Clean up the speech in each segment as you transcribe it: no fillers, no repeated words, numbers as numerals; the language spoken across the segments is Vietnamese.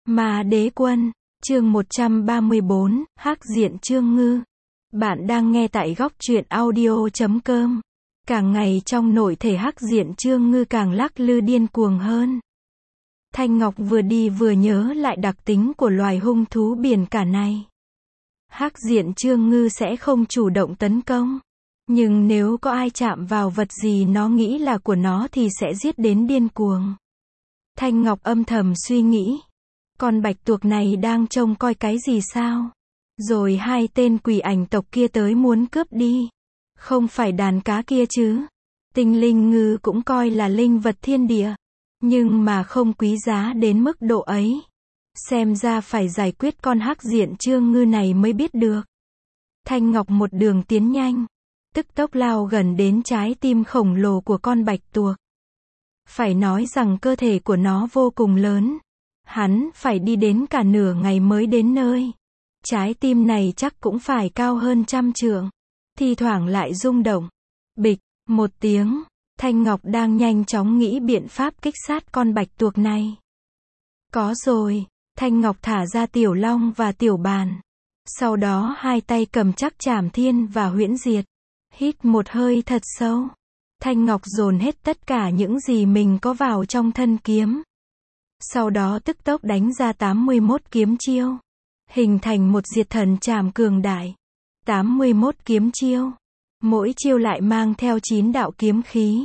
Ma Đế Quân, chương 134, Hắc Diện Trương Ngư. Bạn đang nghe tại góc truyện audio.com. Càng ngày trong nội thể Hắc Diện Trương Ngư càng lắc lư điên cuồng hơn. Thanh Ngọc vừa đi vừa nhớ lại đặc tính của loài hung thú biển cả này. Hắc Diện Trương Ngư sẽ không chủ động tấn công. Nhưng nếu có ai chạm vào vật gì nó nghĩ là của nó thì sẽ giết đến điên cuồng. Thanh Ngọc âm thầm suy nghĩ. Con bạch tuộc này đang trông coi cái gì sao? Rồi hai tên quỷ ảnh tộc kia tới muốn cướp đi. Không phải đàn cá kia chứ. Tinh linh ngư cũng coi là linh vật thiên địa. Nhưng mà không quý giá đến mức độ ấy. Xem ra phải giải quyết con Hắc Diện Trương Ngư này mới biết được. Thanh Ngọc một đường tiến nhanh. Tức tốc lao gần đến trái tim khổng lồ của con bạch tuộc. Phải nói rằng cơ thể của nó vô cùng lớn. Hắn phải đi đến cả nửa ngày mới đến nơi. Trái tim này chắc cũng phải cao hơn 100 trượng. Thi thoảng lại rung động. Bịch, một tiếng. Thanh Ngọc đang nhanh chóng nghĩ biện pháp kích sát con bạch tuộc này. Có rồi. Thanh Ngọc thả ra Tiểu Long và Tiểu Bàn. Sau đó hai tay cầm chắc Trảm Thiên và Huyễn Diệt. Hít một hơi thật sâu. Thanh Ngọc dồn hết tất cả những gì mình có vào trong thân kiếm. Sau đó tức tốc đánh ra 81 kiếm chiêu. Hình thành một diệt thần trảm cường đại. 81 kiếm chiêu. Mỗi chiêu lại mang theo 9 đạo kiếm khí.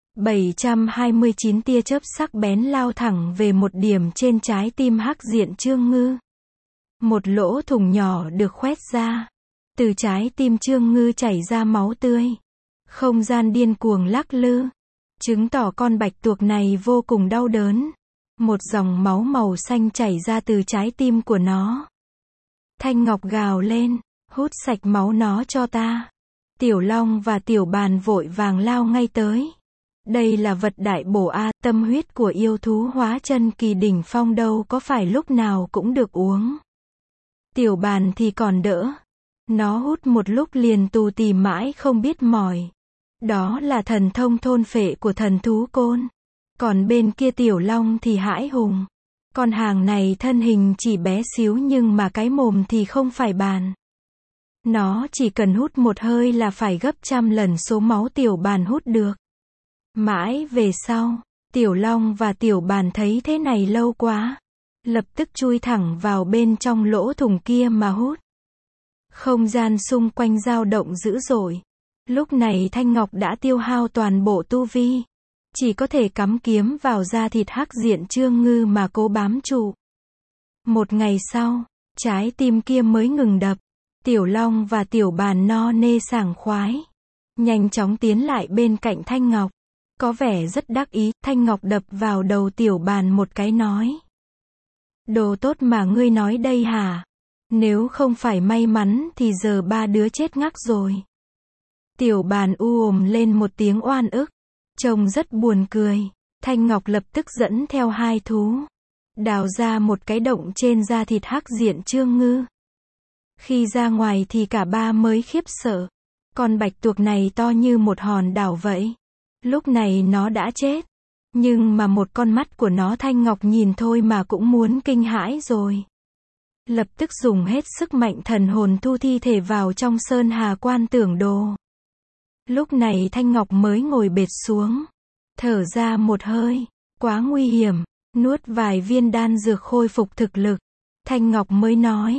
729 tia chớp sắc bén lao thẳng về một điểm trên trái tim Hắc Diện Trương Ngư. Một lỗ thủng nhỏ được khoét ra. Từ trái tim Trương Ngư chảy ra máu tươi. Không gian điên cuồng lắc lư. Chứng tỏ con bạch tuộc này vô cùng đau đớn. Một dòng máu màu xanh chảy ra từ trái tim của nó. Thanh Ngọc gào lên, hút sạch máu nó cho ta. Tiểu Long và Tiểu Bàn vội vàng lao ngay tới. Đây là vật đại bổ a, tâm huyết của yêu thú hóa chân kỳ đỉnh phong đâu có phải lúc nào cũng được uống. Tiểu Bàn thì còn đỡ. Nó hút một lúc liền tù tì mãi không biết mỏi. Đó là thần thông thôn phệ của thần thú côn. Còn bên kia Tiểu Long thì hãi hùng. Con hàng này thân hình chỉ bé xíu nhưng mà cái mồm thì không phải bàn. Nó chỉ cần hút một hơi là phải gấp 100 lần số máu Tiểu Bàn hút được. Mãi về sau, Tiểu Long và Tiểu Bàn thấy thế này lâu quá. Lập tức chui thẳng vào bên trong lỗ thủng kia mà hút. Không gian xung quanh dao động dữ dội. Lúc này Thanh Ngọc đã tiêu hao toàn bộ tu vi. Chỉ có thể cắm kiếm vào da thịt Hắc Diện Trương Ngư mà cố bám trụ. Một ngày sau, trái tim kia mới ngừng đập. Tiểu Long và Tiểu Bàn no nê sảng khoái. Nhanh chóng tiến lại bên cạnh Thanh Ngọc. Có vẻ rất đắc ý, Thanh Ngọc đập vào đầu Tiểu Bàn một cái nói. Đồ tốt mà ngươi nói đây hả? Nếu không phải may mắn thì giờ ba đứa chết ngắc rồi. Tiểu Bàn ồm lên một tiếng oan ức. Trông rất buồn cười. Thanh Ngọc lập tức dẫn theo hai thú. Đào ra một cái động trên da thịt Hắc Diện Trương Ngư. Khi ra ngoài thì cả ba mới khiếp sợ. Con bạch tuộc này to như một hòn đảo vậy. Lúc này nó đã chết. Nhưng mà một con mắt của nó Thanh Ngọc nhìn thôi mà cũng muốn kinh hãi rồi. Lập tức dùng hết sức mạnh thần hồn thu thi thể vào trong Sơn Hà Quan Tưởng Đồ. Lúc này Thanh Ngọc mới ngồi bệt xuống. Thở ra một hơi. Quá nguy hiểm. Nuốt vài viên đan dược khôi phục thực lực. Thanh Ngọc mới nói.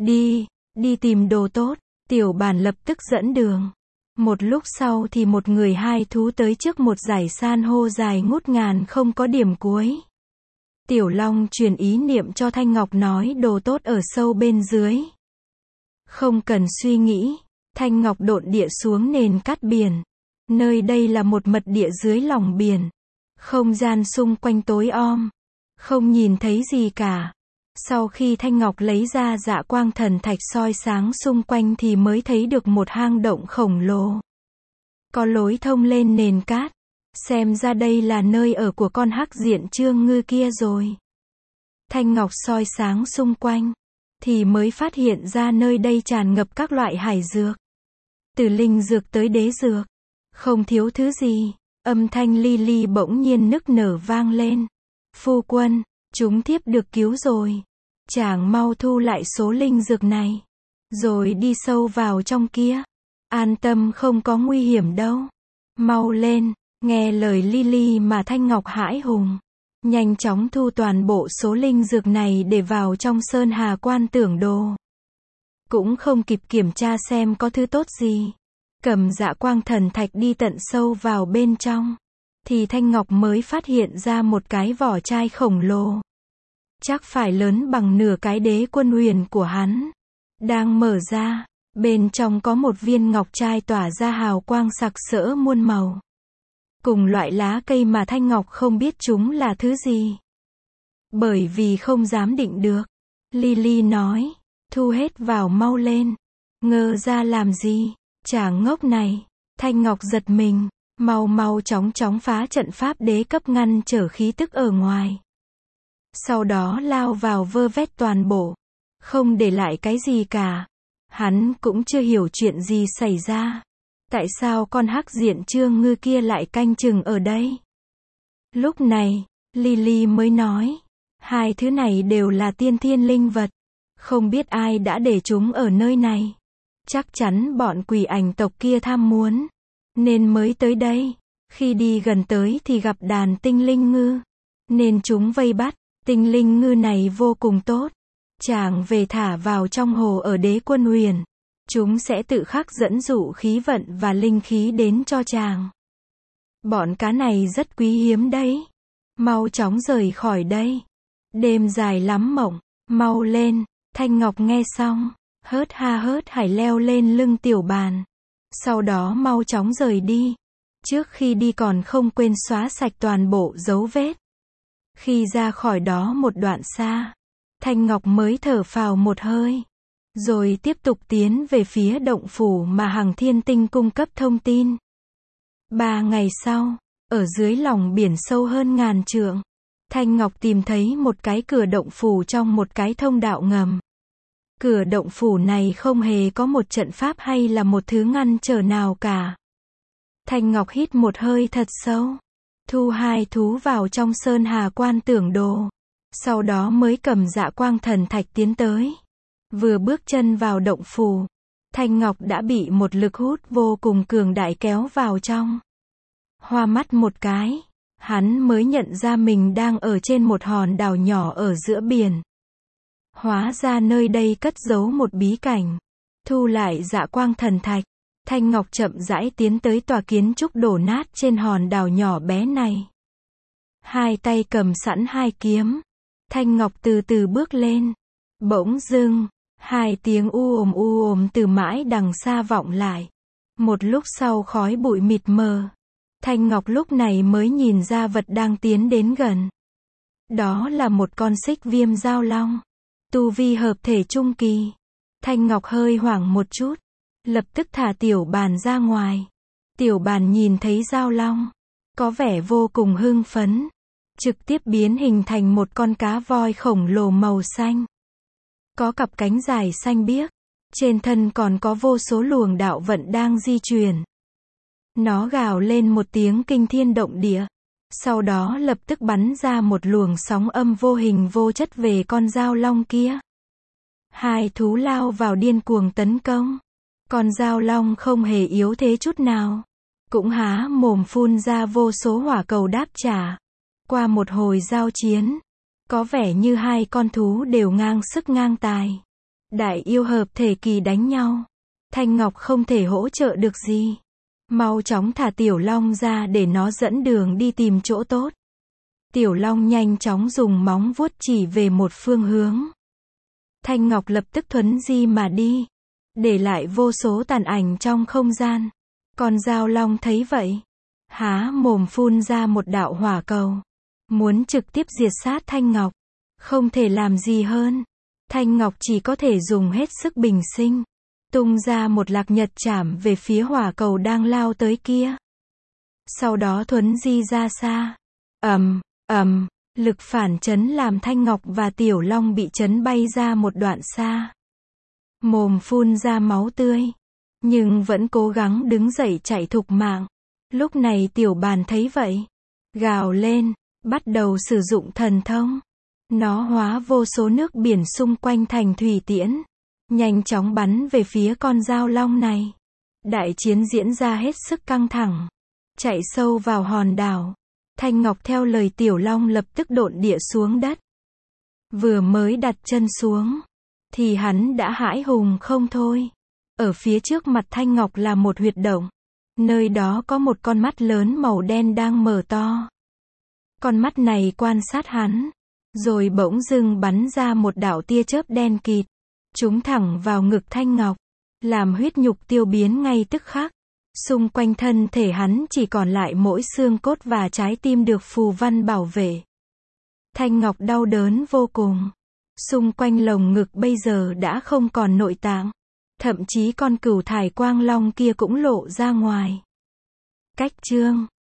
Đi tìm đồ tốt. Tiểu Bàn lập tức dẫn đường. Một lúc sau thì một người hai thú tới trước một dải san hô dài ngút ngàn không có điểm cuối. Tiểu Long truyền ý niệm cho Thanh Ngọc nói đồ tốt ở sâu bên dưới. Không cần suy nghĩ. Thanh Ngọc độn địa xuống nền cát biển. Nơi đây là một mật địa dưới lòng biển. Không gian xung quanh tối om. Không nhìn thấy gì cả. Sau khi Thanh Ngọc lấy ra Dạ Quang Thần Thạch soi sáng xung quanh thì mới thấy được một hang động khổng lồ. Có lối thông lên nền cát. Xem ra đây là nơi ở của con Hắc Diện Trương Ngư kia rồi. Thanh Ngọc soi sáng xung quanh. Thì mới phát hiện ra nơi đây tràn ngập các loại hải dược. Từ linh dược tới đế dược. Không thiếu thứ gì. Âm thanh li li bỗng nhiên nức nở vang lên. Phu quân, chúng thiếp được cứu rồi. Chàng mau thu lại số linh dược này. Rồi đi sâu vào trong kia. An tâm không có nguy hiểm đâu. Mau lên. Nghe lời Lily mà Thanh Ngọc hãi hùng. Nhanh chóng thu toàn bộ số linh dược này để vào trong Sơn Hà Quan Tưởng Đồ. Cũng không kịp kiểm tra xem có thứ tốt gì. Cầm Dạ Quang Thần Thạch đi tận sâu vào bên trong. Thì Thanh Ngọc mới phát hiện ra một cái vỏ chai khổng lồ. Chắc phải lớn bằng nửa cái Đế Quân Huyền của hắn. Đang mở ra. Bên trong có một viên ngọc trai tỏa ra hào quang sặc sỡ muôn màu. Cùng loại lá cây mà Thanh Ngọc không biết chúng là thứ gì. Bởi vì không dám định được. Lily nói, thu hết vào mau lên. Ngơ ra làm gì? Chàng ngốc này. Thanh Ngọc giật mình, mau chóng phá trận pháp đế cấp ngăn trở khí tức ở ngoài. Sau đó lao vào vơ vét toàn bộ. Không để lại cái gì cả. Hắn cũng chưa hiểu chuyện gì xảy ra. Tại sao con hắc diện Trương Ngư kia lại canh chừng ở đây? Lúc này, Lily mới nói, hai thứ này đều là tiên thiên linh vật. Không biết ai đã để chúng ở nơi này. Chắc chắn bọn quỷ ảnh tộc kia tham muốn. Nên mới tới đây. Khi đi gần tới thì gặp đàn tinh linh ngư. Nên chúng vây bắt. Tinh linh ngư này vô cùng tốt. Chàng về thả vào trong hồ ở Đế Quân Huyền. Chúng sẽ tự khắc dẫn dụ khí vận và linh khí đến cho chàng. Bọn cá này rất quý hiếm đấy. Mau chóng rời khỏi đây. Đêm dài lắm mộng. Mau lên. Thanh Ngọc nghe xong. Hớt hải leo lên lưng Tiểu Bàn. Sau đó mau chóng rời đi. Trước khi đi còn không quên xóa sạch toàn bộ dấu vết. Khi ra khỏi đó một đoạn xa, Thanh Ngọc mới thở phào một hơi. Rồi tiếp tục tiến về phía động phủ mà Hằng Thiên Tinh cung cấp thông tin. 3 ngày sau, ở dưới lòng biển sâu hơn ngàn trượng, Thanh Ngọc tìm thấy một cái cửa động phủ trong một cái thông đạo ngầm. Cửa động phủ này không hề có một trận pháp hay là một thứ ngăn trở nào cả. Thanh Ngọc hít một hơi thật sâu. Thu hai thú vào trong Sơn Hà Quan Tưởng Đồ. Sau đó mới cầm Dạ Quang Thần Thạch tiến tới. Vừa bước chân vào động phủ, Thanh Ngọc đã bị một lực hút vô cùng cường đại kéo vào trong. Hoa mắt một cái, hắn mới nhận ra mình đang ở trên một hòn đảo nhỏ ở giữa biển. Hóa ra nơi đây cất giấu một bí cảnh. Thu lại Dạ Quang Thần Thạch, Thanh Ngọc chậm rãi tiến tới tòa kiến trúc đổ nát trên hòn đảo nhỏ bé này. Hai tay cầm sẵn hai kiếm. Thanh Ngọc từ từ bước lên. Bỗng dưng, hai tiếng u ồm từ mãi đằng xa vọng lại. Một lúc sau khói bụi mịt mờ. Thanh Ngọc lúc này mới nhìn ra vật đang tiến đến gần. Đó là một con xích viêm giao long. Tu vi hợp thể trung kỳ. Thanh Ngọc hơi hoảng một chút. Lập tức thả Tiểu Bàn ra ngoài. Tiểu Bàn nhìn thấy giao long. Có vẻ vô cùng hưng phấn. Trực tiếp biến hình thành một con cá voi khổng lồ màu xanh. Có cặp cánh dài xanh biếc. Trên thân còn có vô số luồng đạo vận đang di chuyển. Nó gào lên một tiếng kinh thiên động địa. Sau đó lập tức bắn ra một luồng sóng âm vô hình vô chất về con giao long kia. Hai thú lao vào điên cuồng tấn công. Con giao long không hề yếu thế chút nào. Cũng há mồm phun ra vô số hỏa cầu đáp trả. Qua một hồi giao chiến, có vẻ như hai con thú đều ngang sức ngang tài. Đại yêu hợp thể kỳ đánh nhau. Thanh Ngọc không thể hỗ trợ được gì. Mau chóng thả Tiểu Long ra để nó dẫn đường đi tìm chỗ tốt. Tiểu Long nhanh chóng dùng móng vuốt chỉ về một phương hướng. Thanh Ngọc lập tức thuấn di mà đi. Để lại vô số tàn ảnh trong không gian. Con giao long thấy vậy. Há mồm phun ra một đạo hỏa cầu. Muốn trực tiếp diệt sát Thanh Ngọc. Không thể làm gì hơn. Thanh Ngọc chỉ có thể dùng hết sức bình sinh. Tung ra một lạc nhật chảm về phía hỏa cầu đang lao tới kia. Sau đó thuấn di ra xa. Lực phản chấn làm Thanh Ngọc và Tiểu Long bị chấn bay ra một đoạn xa. Mồm phun ra máu tươi. Nhưng vẫn cố gắng đứng dậy chạy thục mạng. Lúc này Tiểu Bàn thấy vậy. Gào lên, bắt đầu sử dụng thần thông. Nó hóa vô số nước biển xung quanh thành thủy tiễn, nhanh chóng bắn về phía con dao long này. Đại chiến diễn ra hết sức căng thẳng, chạy sâu vào hòn đảo. Thanh Ngọc theo lời Tiểu Long lập tức độn địa xuống đất. Vừa mới đặt chân xuống, thì hắn đã hãi hùng không thôi. Ở phía trước mặt Thanh Ngọc là một huyệt động. Nơi đó có một con mắt lớn màu đen đang mở to. Con mắt này quan sát hắn, rồi bỗng dưng bắn ra một đạo tia chớp đen kịt, trúng thẳng vào ngực Thanh Ngọc, làm huyết nhục tiêu biến ngay tức khắc. Xung quanh thân thể hắn chỉ còn lại mỗi xương cốt và trái tim được phù văn bảo vệ. Thanh Ngọc đau đớn vô cùng. Xung quanh lồng ngực bây giờ đã không còn nội tạng. Thậm chí con cửu thải quang long kia cũng lộ ra ngoài. Cách chương